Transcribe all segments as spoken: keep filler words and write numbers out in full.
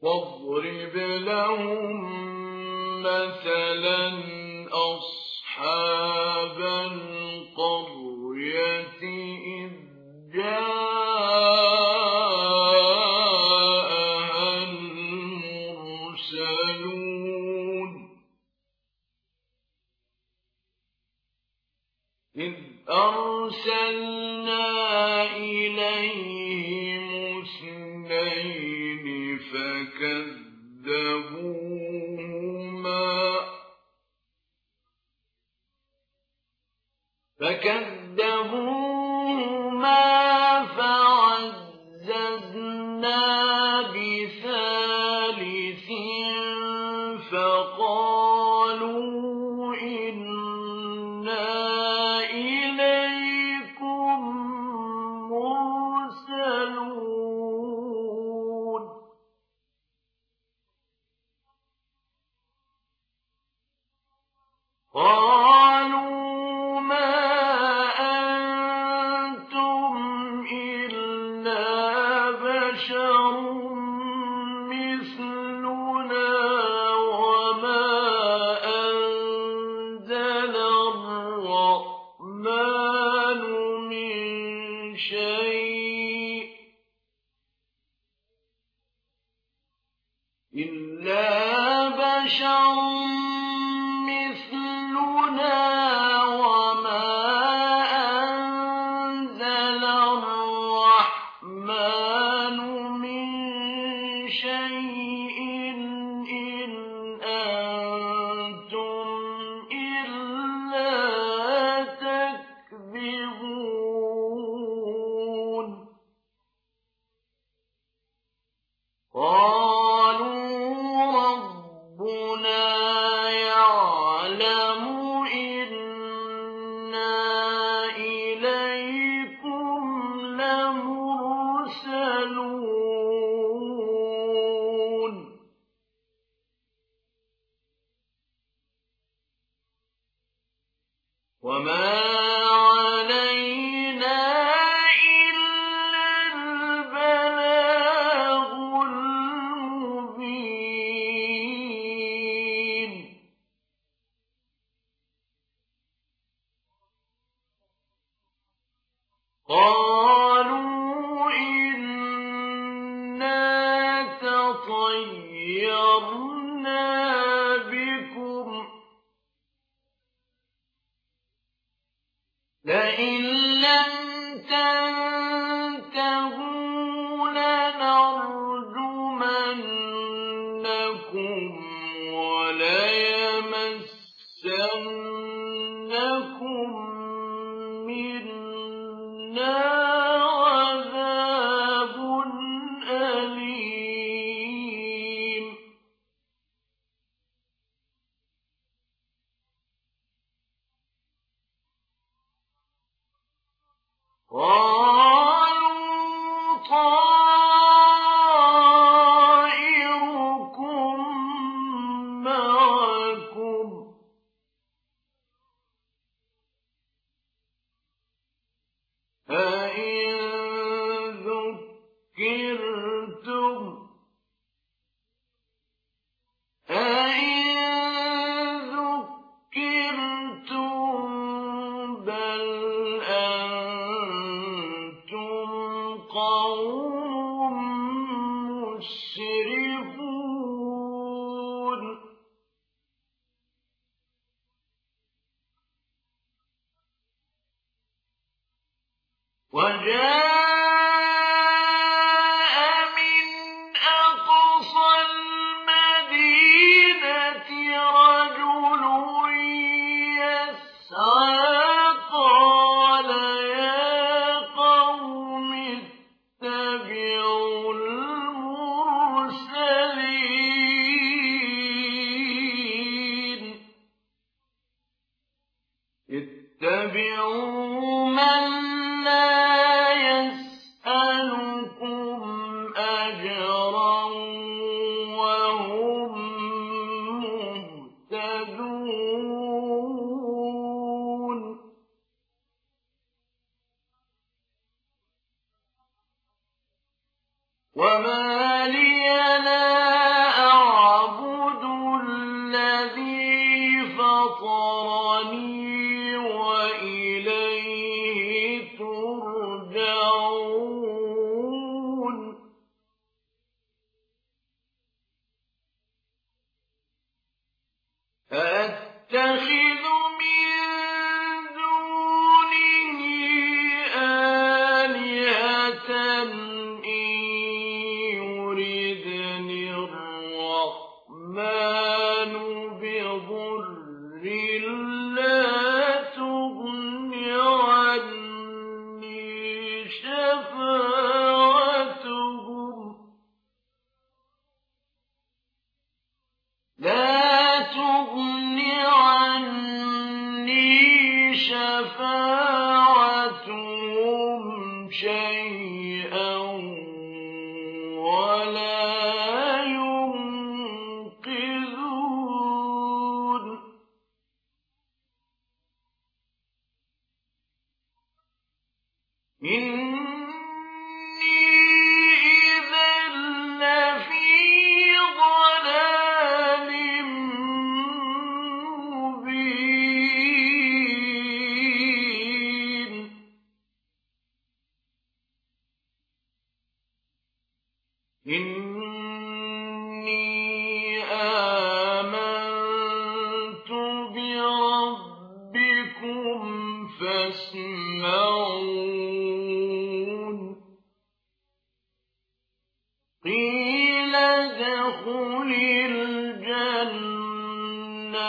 واضرب لهم مثلا أصحاب القرية إذ جاءها المرسلون إذ أرسلنا إليهم اثنين فكذبوهما فكذبوهما فعززنا بثالث فقالوا إنا إليكم مرسلون قالوا ما أنتم إلا بشر مثلنا وما أنزل الرحمن من شيء إلا بشر مثلنا وما أنزل الرحمن من شيء إن أنتم إلا تكذبون قالوا ربنا يعلم إنا إليكم لمرسلون وما علينا إلا البلاغ المبين قالوا إنا تطيرنا بكم لئن لم تنتهوا لنرجمنكم وليمسنكم منا عذاب أليم قالوا طائركم معكم أئن ذكرتم أئن ذكرتم بل أنتم قوم مسرفون وجاء من أقصى المدينة رجل يسعى قال يا قوم اتبعوا المرسلين اتبعوا من لا يسألكم أجرا وهم مهتدون وما لي لا إن يردني الرحمن بضر لا تغن عني شفاعتهم لا تغن عني شفاعتهم شيئا ولا ينقذون إني إذا لفي ضلال مبين إني آمنت بربكم فاسمعون قيل ادخل الجنة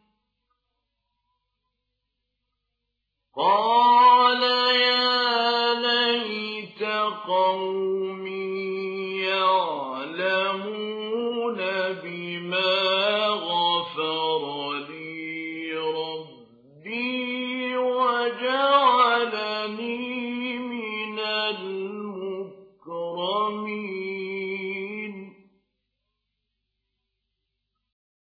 قال يا ليت قومي يعلمون بما غفر لي ربي وجعلني من المكرمين